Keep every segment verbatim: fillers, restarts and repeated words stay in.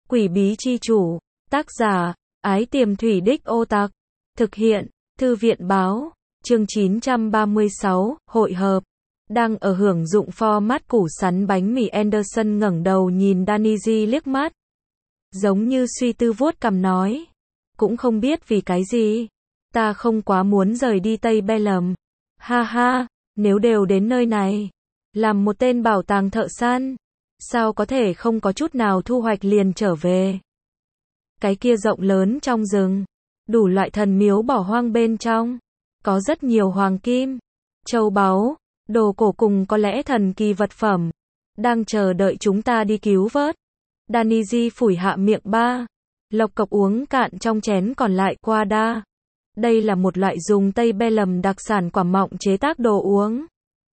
Quỷ bí chi chủ, tác giả, Ái Tiềm Thủy Đích Ô Tặc, thực hiện, Thư viện báo, chương chín trăm ba mươi sáu, hội hợp. Đang ở hưởng dụng format củ sắn bánh mì Anderson ngẩng đầu nhìn Danny liếc mắt. Giống như suy tư vuốt cằm nói. Cũng không biết vì cái gì. Ta không quá muốn rời đi Tây Bellum. Ha ha, nếu đều đến nơi này. Làm một tên bảo tàng thợ săn. Sao có thể không có chút nào thu hoạch liền trở về. Cái kia rộng lớn trong rừng. Đủ loại thần miếu bỏ hoang bên trong. Có rất nhiều hoàng kim, châu báu, đồ cổ cùng có lẽ thần kỳ vật phẩm. Đang chờ đợi chúng ta đi cứu vớt. Danny phủi hạ miệng ba. Lộc cộc uống cạn trong chén còn lại qua đa. Đây là một loại dùng Tây Bellum đặc sản quả mọng chế tác đồ uống.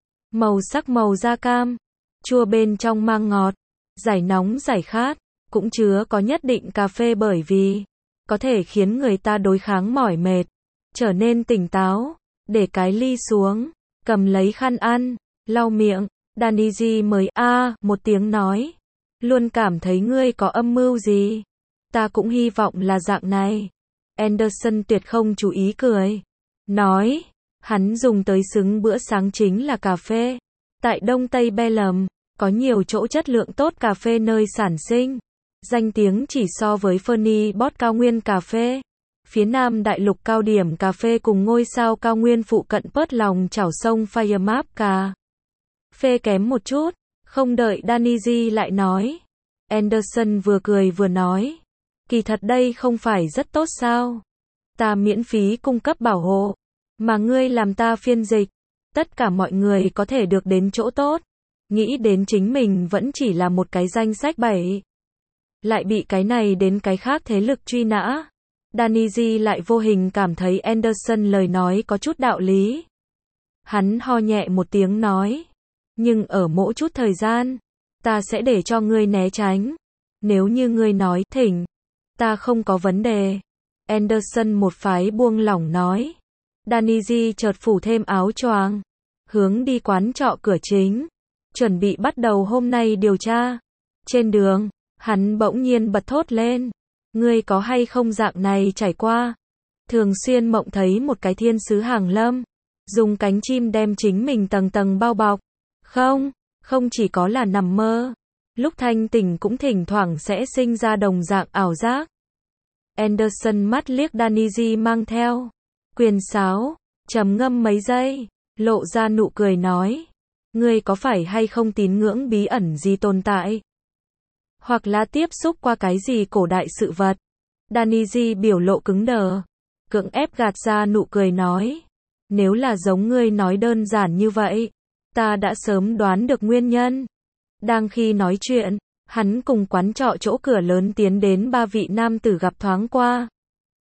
Màu sắc màu da cam. Chua bên trong mang ngọt. Giải nóng giải khát. Cũng chứa có nhất định cà phê bởi vì có thể khiến người ta đối kháng mỏi mệt. Trở nên tỉnh táo. Để cái ly xuống. Cầm lấy khăn ăn. Lau miệng. Danny mới a à, một tiếng nói. Luôn cảm thấy ngươi có âm mưu gì. Ta cũng hy vọng là dạng này. Anderson tuyệt không chú ý cười. Nói. Hắn dùng tới xứng bữa sáng chính là cà phê. Tại Đông Tây Bellum, có nhiều chỗ chất lượng tốt cà phê nơi sản sinh. Danh tiếng chỉ so với Fernie Bot cao nguyên cà phê. Phía Nam đại lục cao điểm cà phê cùng ngôi sao cao nguyên phụ cận Pớt lòng chảo sông Fairmap cà phê kém một chút. Không đợi Danny lại nói. Anderson vừa cười vừa nói. Kỳ thật đây không phải rất tốt sao. Ta miễn phí cung cấp bảo hộ. Mà ngươi làm ta phiên dịch. Tất cả mọi người có thể được đến chỗ tốt. Nghĩ đến chính mình vẫn chỉ là một cái danh sách bảy. Lại bị cái này đến cái khác thế lực truy nã. Danny lại vô hình cảm thấy Anderson lời nói có chút đạo lý. Hắn ho nhẹ một tiếng nói. Nhưng ở mỗi chút thời gian, ta sẽ để cho ngươi né tránh. Nếu như ngươi nói thỉnh, ta không có vấn đề. Anderson một phái buông lỏng nói. Danny chợt phủ thêm áo choàng. Hướng đi quán trọ cửa chính. Chuẩn bị bắt đầu hôm nay điều tra. Trên đường, hắn bỗng nhiên bật thốt lên. Ngươi có hay không dạng này trải qua. Thường xuyên mộng thấy một cái thiên sứ hàng lâm. Dùng cánh chim đem chính mình tầng tầng bao bọc. Không, không chỉ có là nằm mơ. Lúc thanh tỉnh cũng thỉnh thoảng sẽ sinh ra đồng dạng ảo giác. Anderson mắt liếc Danny mang theo. Quyền sáo, trầm ngâm mấy giây. Lộ ra nụ cười nói. Ngươi có phải hay không tín ngưỡng bí ẩn gì tồn tại? Hoặc là tiếp xúc qua cái gì cổ đại sự vật? Danny biểu lộ cứng đờ. Cưỡng ép gạt ra nụ cười nói. Nếu là giống ngươi nói đơn giản như vậy, ta đã sớm đoán được nguyên nhân. Đang khi nói chuyện, hắn cùng quán trọ chỗ cửa lớn tiến đến ba vị nam tử gặp thoáng qua.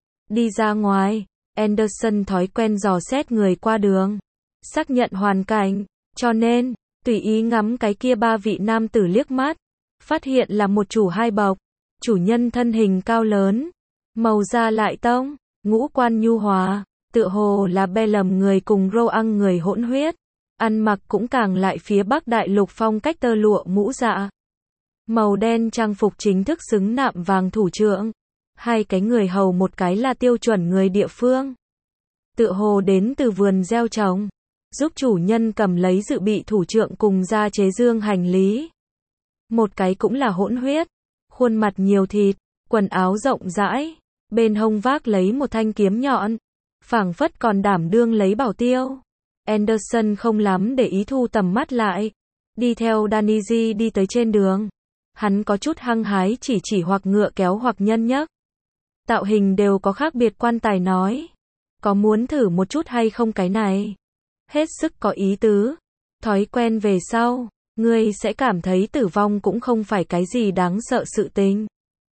Đi ra ngoài, Anderson thói quen dò xét người qua đường. Xác nhận hoàn cảnh, cho nên, tùy ý ngắm cái kia ba vị nam tử liếc mắt. Phát hiện là một chủ hai bọc. Chủ nhân thân hình cao lớn. Màu da lại tông, ngũ quan nhu hòa. Tựa hồ là Bellum người cùng Roang người hỗn huyết. Ăn mặc cũng càng lại phía Bắc đại lục phong cách tơ lụa mũ dạ. Màu đen trang phục chính thức xứng nạm vàng thủ trưởng. Hai cái người hầu một cái là tiêu chuẩn người địa phương. Tựa hồ đến từ vườn gieo trồng. Giúp chủ nhân cầm lấy dự bị thủ trưởng cùng ra chế dương hành lý. Một cái cũng là hỗn huyết. Khuôn mặt nhiều thịt. Quần áo rộng rãi. Bên hông vác lấy một thanh kiếm nhọn. Phảng phất còn đảm đương lấy bảo tiêu. Anderson không lắm để ý thu tầm mắt lại. Đi theo Danny đi tới trên đường. Hắn có chút hăng hái chỉ chỉ hoặc ngựa kéo hoặc nhân nhấc. Tạo hình đều có khác biệt quan tài nói. Có muốn thử một chút hay không cái này? Hết sức có ý tứ. Thói quen về sau, ngươi sẽ cảm thấy tử vong cũng không phải cái gì đáng sợ sự tình.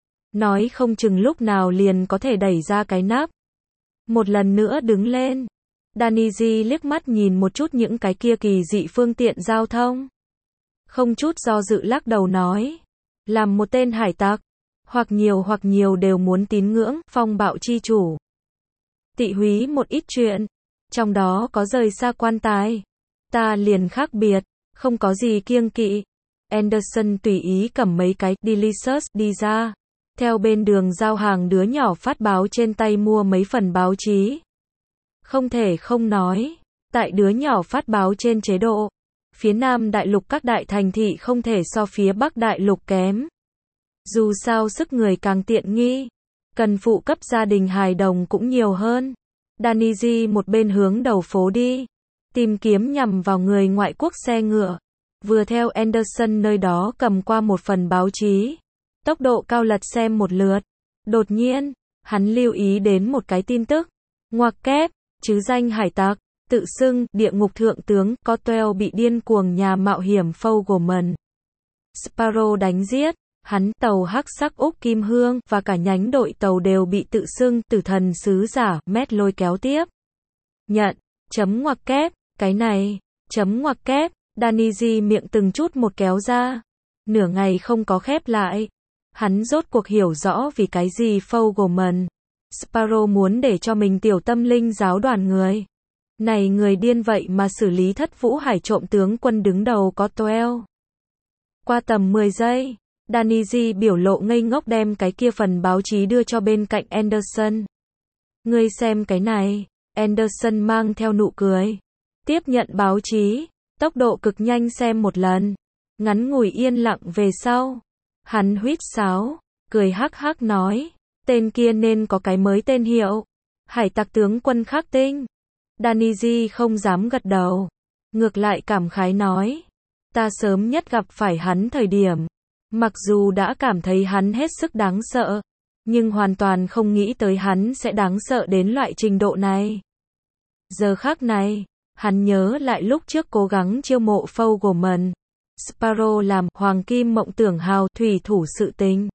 Nói không chừng lúc nào liền có thể đẩy ra cái nắp. Một lần nữa đứng lên. Danny liếc mắt nhìn một chút những cái kia kỳ dị phương tiện giao thông. Không chút do dự lắc đầu nói. Làm một tên hải tặc. Hoặc nhiều hoặc nhiều đều muốn tín ngưỡng, phong bạo chi chủ. Tị húy một ít chuyện. Trong đó có rời xa quan tài. Ta liền khác biệt. Không có gì kiêng kỵ. Anderson tùy ý cầm mấy cái Delicious đi ra. Theo bên đường giao hàng đứa nhỏ phát báo trên tay mua mấy phần báo chí. Không thể không nói, tại đứa nhỏ phát báo trên chế độ, phía Nam đại lục các đại thành thị không thể so phía Bắc đại lục kém. Dù sao sức người càng tiện nghi, cần phụ cấp gia đình hài đồng cũng nhiều hơn. Danny một bên hướng đầu phố đi, tìm kiếm nhằm vào người ngoại quốc xe ngựa, vừa theo Anderson nơi đó cầm qua một phần báo chí, tốc độ cao lật xem một lượt. Đột nhiên, hắn lưu ý đến một cái tin tức, ngoặc kép, chứ danh hải tặc, tự xưng, địa ngục thượng tướng, Cotwell bị điên cuồng nhà mạo hiểm Fogelman Sparrow đánh giết. Hắn, tàu hắc sắc Úc Kim Hương, và cả nhánh đội tàu đều bị tự xưng, tử thần sứ giả, Mét lôi kéo tiếp. Nhận, chấm ngoặc kép, cái này, chấm ngoặc kép, Danny miệng từng chút một kéo ra. Nửa ngày không có khép lại. Hắn rốt cuộc hiểu rõ vì cái gì Fogelman Sparrow muốn để cho mình tiểu tâm linh giáo đoàn người. Này người điên vậy mà xử lý thất vũ hải trộm tướng quân đứng đầu Cotwell. Qua tầm mười giây. Danny biểu lộ ngây ngốc đem cái kia phần báo chí đưa cho bên cạnh Anderson. Ngươi xem cái này. Anderson mang theo nụ cười. Tiếp nhận báo chí. Tốc độ cực nhanh xem một lần. Ngắn ngủi yên lặng về sau. Hắn huýt sáo. Cười hắc hắc nói. Tên kia nên có cái mới tên hiệu. Hải tặc tướng quân khắc tinh. Danny không dám gật đầu. Ngược lại cảm khái nói. Ta sớm nhất gặp phải hắn thời điểm. Mặc dù đã cảm thấy hắn hết sức đáng sợ, nhưng hoàn toàn không nghĩ tới hắn sẽ đáng sợ đến loại trình độ này. Giờ khắc này, hắn nhớ lại lúc trước cố gắng chiêu mộ Fogelman Sparrow làm Hoàng Kim Mộng Tưởng Hào thủy thủ sự tình.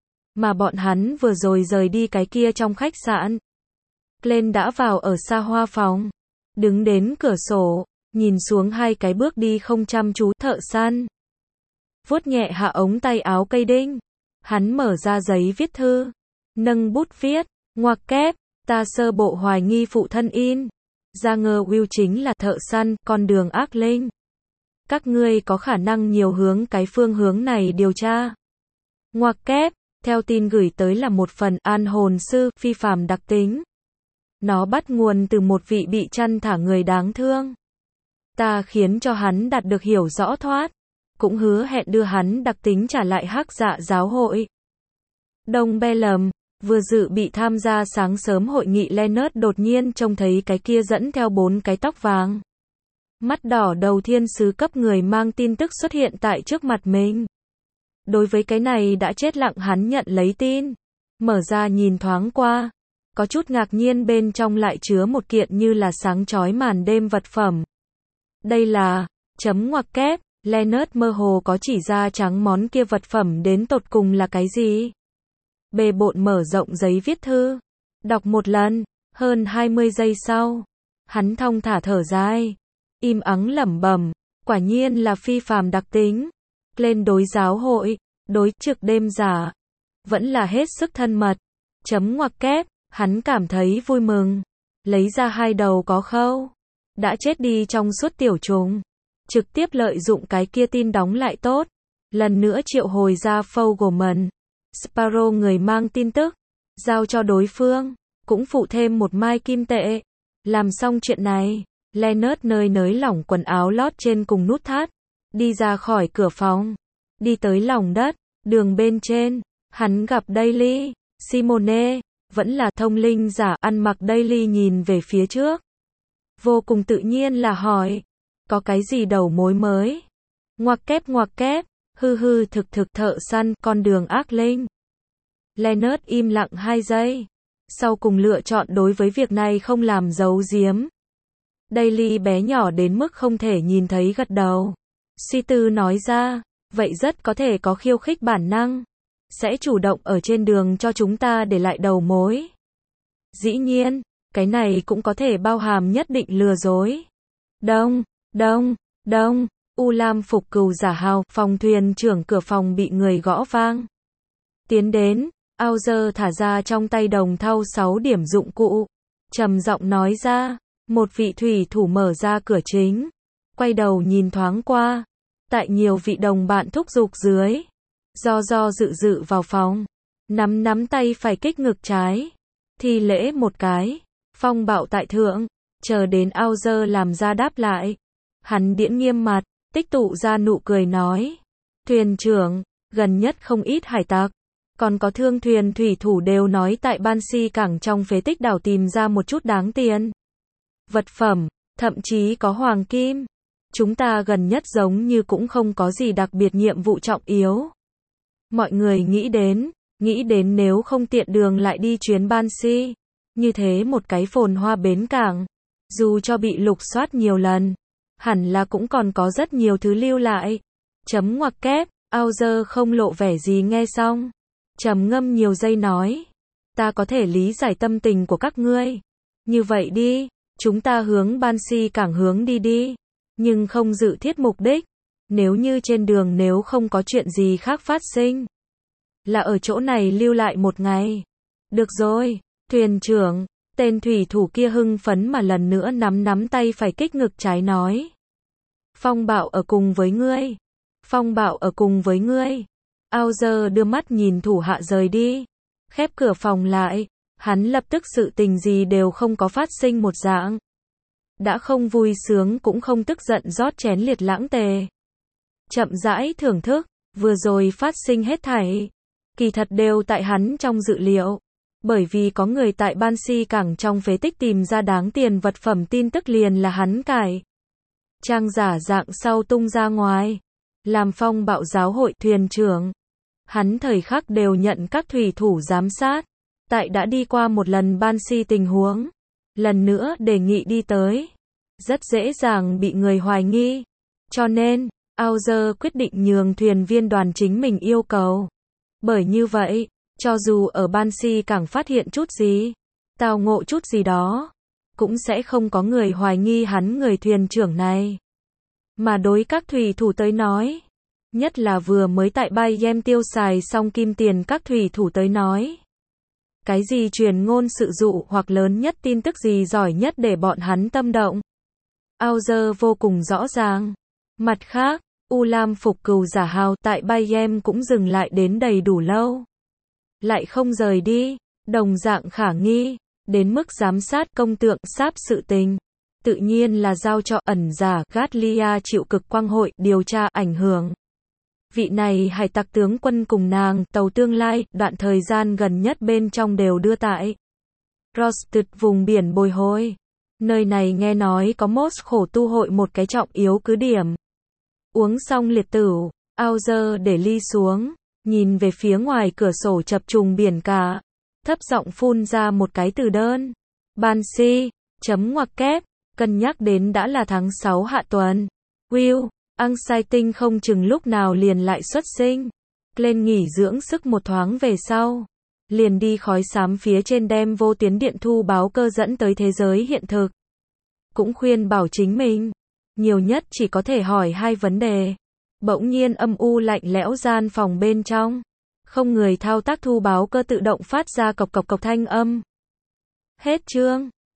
Mà bọn hắn vừa rồi rời đi cái kia trong khách sạn. Glenn đã vào ở xa hoa phòng, đứng đến cửa sổ, nhìn xuống hai cái bước đi không chăm chú thợ săn. Vuốt nhẹ hạ ống tay áo cây đinh. Hắn mở ra giấy viết thư. Nâng bút viết. Ngoặc kép. Ta sơ bộ hoài nghi phụ thân in. Ra ngờ Will chính là thợ săn, con đường ác linh. Các ngươi có khả năng nhiều hướng cái phương hướng này điều tra. Ngoặc kép. Theo tin gửi tới là một phần an hồn sư, phi phàm đặc tính. Nó bắt nguồn từ một vị bị chăn thả người đáng thương. Ta khiến cho hắn đạt được hiểu rõ thoát. Cũng hứa hẹn đưa hắn đặc tính trả lại hắc dạ giáo hội. Đông Bellum, vừa dự bị tham gia sáng sớm hội nghị Leonard đột nhiên trông thấy cái kia dẫn theo bốn cái tóc vàng. Mắt đỏ đầu thiên sứ cấp người mang tin tức xuất hiện tại trước mặt mình. Đối với cái này đã chết lặng hắn nhận lấy tin. Mở ra nhìn thoáng qua. Có chút ngạc nhiên bên trong lại chứa một kiện như là sáng chói màn đêm vật phẩm. Đây là, chấm ngoặc kép. Leonard mơ hồ có chỉ ra trắng món kia vật phẩm đến tột cùng là cái gì. Bề bộn mở rộng giấy viết thư. Đọc một lần, hơn hai mươi giây sau. Hắn thong thả thở dài. Im ắng lẩm bẩm. Quả nhiên là phi phàm đặc tính. Lên đối giáo hội, đối trực đêm giả. Vẫn là hết sức thân mật. Chấm ngoặc kép, hắn cảm thấy vui mừng. Lấy ra hai đầu có khâu. Đã chết đi trong suốt tiểu trùng. Trực tiếp lợi dụng cái kia tin đóng lại tốt. Lần nữa triệu hồi ra Fogelman Sparrow người mang tin tức. Giao cho đối phương. Cũng phụ thêm một mai kim tệ. Làm xong chuyện này. Leonard nơi nới lỏng quần áo lót trên cùng nút thắt. Đi ra khỏi cửa phòng. Đi tới lòng đất. Đường bên trên. Hắn gặp Daily. Simone. Vẫn là thông linh giả ăn mặc. Daily nhìn về phía trước. Vô cùng tự nhiên là hỏi. Có cái gì đầu mối mới? Ngoặc kép ngoặc kép. Hư hư thực thực thợ săn, con đường ác linh. Leonard im lặng hai giây. Sau cùng lựa chọn đối với việc này không làm giấu giếm. Daily bé nhỏ đến mức không thể nhìn thấy gật đầu. Suy tư nói ra. Vậy rất có thể có khiêu khích bản năng. Sẽ chủ động ở trên đường cho chúng ta để lại đầu mối. Dĩ nhiên, cái này cũng có thể bao hàm nhất định lừa dối. Đông, đông, đông. U Lam phục cừu giả hào, phòng thuyền trưởng cửa phòng bị người gõ vang. Tiến đến, Auger thả ra trong tay đồng thau sáu điểm dụng cụ. Trầm giọng nói ra, một vị thủy thủ mở ra cửa chính. Quay đầu nhìn thoáng qua. Tại nhiều vị đồng bạn thúc giục dưới. Do do dự dự vào phòng. Nắm nắm tay phải kích ngực trái. Thi lễ một cái. Phong Bạo tại thượng. Chờ đến Auger làm ra đáp lại. Hắn điễn nghiêm mặt, tích tụ ra nụ cười nói. Thuyền trưởng, gần nhất không ít hải tặc. Còn có thương thuyền thủy thủ đều nói tại Banshee cảng trong phế tích đảo tìm ra một chút đáng tiền. Vật phẩm, thậm chí có hoàng kim. Chúng ta gần nhất giống như cũng không có gì đặc biệt nhiệm vụ trọng yếu. Mọi người nghĩ đến, nghĩ đến nếu không tiện đường lại đi chuyến Banshee. Như thế một cái phồn hoa bến cảng. Dù cho bị lục soát nhiều lần, hẳn là cũng còn có rất nhiều thứ lưu lại. Chấm ngoặc kép, Auger không lộ vẻ gì nghe xong. Trầm ngâm nhiều giây nói. Ta có thể lý giải tâm tình của các ngươi. Như vậy đi, chúng ta hướng Banshee cảng hướng đi đi. Nhưng không dự thiết mục đích. Nếu như trên đường nếu không có chuyện gì khác phát sinh. Là ở chỗ này lưu lại một ngày. Được rồi, thuyền trưởng. Tên thủy thủ kia hưng phấn mà lần nữa nắm nắm tay phải kích ngực trái nói. Phong Bạo ở cùng với ngươi. Phong Bạo ở cùng với ngươi. Auger đưa mắt nhìn thủ hạ rời đi. Khép cửa phòng lại. Hắn lập tức sự tình gì đều không có phát sinh một dạng. Đã không vui sướng cũng không tức giận rót chén liệt lãng tề. Chậm rãi thưởng thức. Vừa rồi phát sinh hết thảy. Kỳ thật đều tại hắn trong dự liệu. Bởi vì có người tại Banshee cảng trong phế tích tìm ra đáng tiền vật phẩm tin tức liền là hắn cải. Trang giả dạng sau tung ra ngoài. Làm Phong Bạo giáo hội thuyền trưởng. Hắn thời khắc đều nhận các thủy thủ giám sát. Tại đã đi qua một lần Banshee tình huống. Lần nữa đề nghị đi tới. Rất dễ dàng bị người hoài nghi. Cho nên, Auger quyết định nhường thuyền viên đoàn chính mình yêu cầu. Bởi như vậy, cho dù ở Banshee cảng phát hiện chút gì, tao ngộ chút gì đó, cũng sẽ không có người hoài nghi hắn người thuyền trưởng này. Mà đối các thủy thủ tới nói, nhất là vừa mới tại Bay Game tiêu xài xong kim tiền các thủy thủ tới nói. Cái gì truyền ngôn sự dụ hoặc lớn nhất tin tức gì giỏi nhất để bọn hắn tâm động. Auger vô cùng rõ ràng. Mặt khác, U Lam phục cừu giả hào tại Bay Game cũng dừng lại đến đầy đủ lâu. Lại không rời đi, đồng dạng khả nghi, đến mức giám sát công tượng sáp sự tình. Tự nhiên là giao cho ẩn giả Gatlia chịu cực quang hội điều tra ảnh hưởng. Vị này hải tặc tướng quân cùng nàng tàu tương lai đoạn thời gian gần nhất bên trong đều đưa tại Rosted vùng biển bồi hồi. Nơi này nghe nói có Mos khổ tu hội một cái trọng yếu cứ điểm. Uống xong liệt tửu, Auger để ly xuống, nhìn về phía ngoài cửa sổ chập trùng biển cả, thấp giọng phun ra một cái từ đơn. Banshee, chấm ngoặc kép, cân nhắc đến đã là tháng sáu hạ tuần. Will, Anxiety không chừng lúc nào liền lại xuất sinh. Lên nghỉ dưỡng sức một thoáng về sau. Liền đi khói xám phía trên đem vô tuyến điện thu báo cơ dẫn tới thế giới hiện thực. Cũng khuyên bảo chính mình. Nhiều nhất chỉ có thể hỏi hai vấn đề. Bỗng nhiên âm u lạnh lẽo gian phòng bên trong. Không người thao tác thu báo cơ tự động phát ra cộc cộc cộc thanh âm. Hết chương.